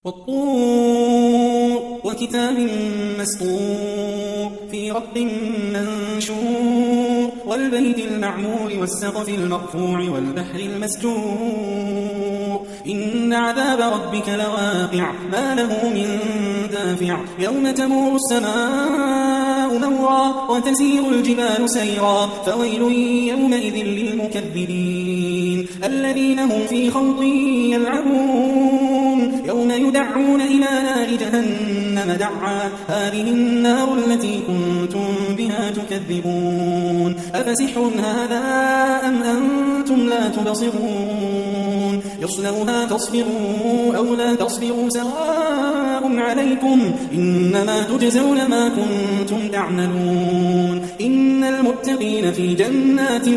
والطور وكتاب مسطور في رق منشور والبيت المعمور والسقف المرفوع والبحر المسجور إن عذاب ربك لواقع ما له من دافع يوم تمور السماء مورا وتسير الجبال سيرا فويل يومئذ للمكذبين الذين هم في خوض يلعبون يوم يدعون إلى نار جهنم دعا هذه النار التي كنتم بها تكذبون أفسحر هذا أم أنتم لا تبصرون يصلوها تصبروا أو لا تصبروا سواء عليكم إنما تجزون ما كنتم تعملون إن المتقين في جنات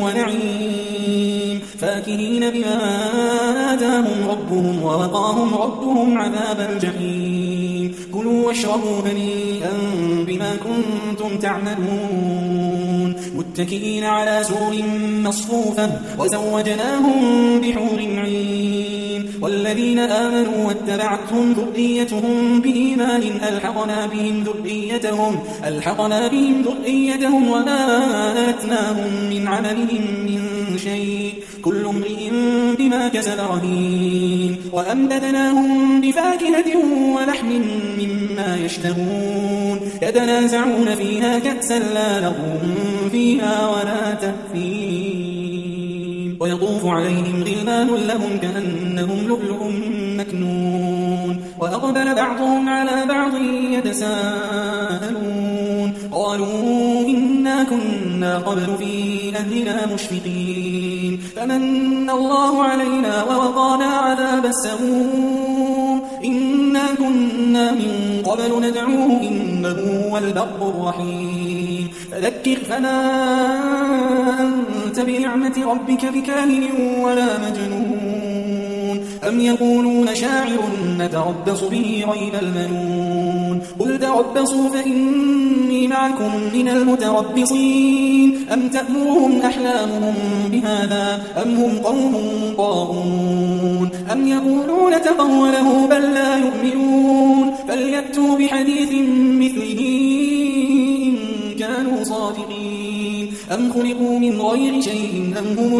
ونعيم فاكهين بما آتاهم ربهم ووقاهم ربهم عذاب الجحيم كلوا واشربوا هنيئا بما كنتم تعملون متكئين على سرر مصفوفة وزوجناهم بحور عين والذين آمنوا واتبعتهم ذريتهم بإيمان ألحقنا بهم ذريتهم وما ألتناهم من عملهم من شيء كل امرئ بما كسب رهين وأمددناهم بفاكهة ولحم مما يشتهون يتنازعون فيها كأسا لا لغو فيها ولا تأثيم ويطوف عليهم غلمان لهم كأنهم لؤلؤ مكنون وأقبل بعضهم على بعض يتساءلون قالوا إنا كنا قبل في أهلنا مشفقين فمن الله علينا ووقانا عذاب السموم إنا كنا من قبل ندعوه إنه هو البر الرحيم فذكر فما أنت بنعمة ربك بكاهن ولا مجنون أم يقولون شاعر نتربص به ريب المنون قل تربصوا فإني معكم من المتربصين أم تأمرهم أحلامهم بهذا أم هم قوم طاغون أم يقولون تقوله بل لا يؤمنون فليأتوا بحديث مثله إن كانوا صادقين أم خلقوا من غير شيء أم هم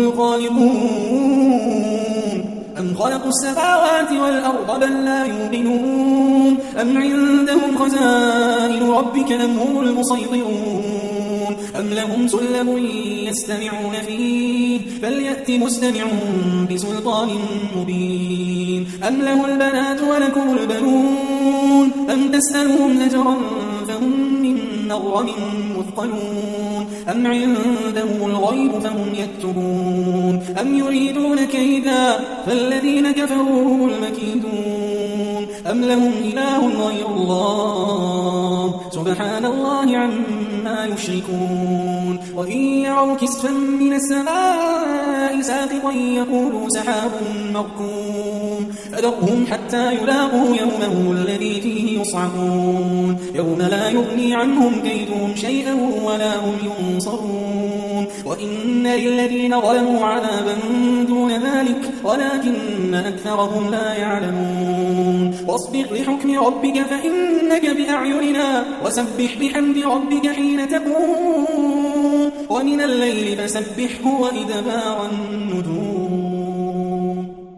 الخالقون أم خلقوا السماوات والأرض بل لا يوقنون أم عندهم خزائن ربك أم هم المسيطرون أم لهم سلم يستمعون فيه فليأت مستمع بسلطان مبين أم له البنات ولكم البنون أم تسألهم أجرا فهم من مغرم مثقلون أم عندهم الغيب فهم يكتبون أم يريدون كيدا فالذين كفروا هم المكيدون أم لهم إله غير الله سبحان الله عما يشركون وإن يروا كسفا من السماء ساقطا يقولوا سحاب مركوم فذرهم حتى يلاقوا يومهم الذي فيه يصعقون يوم لا يغني عنهم كيدهم شيئا ولا هم ينصرون وإن للذين ظلموا عذابا دون ذلك ولكن أكثرهم لا يعلمون واصبر لحكم ربك فإنك بأعيننا وسبح بحمد ربك حين تقوم ومن الليل فسبحه وإدبار النجوم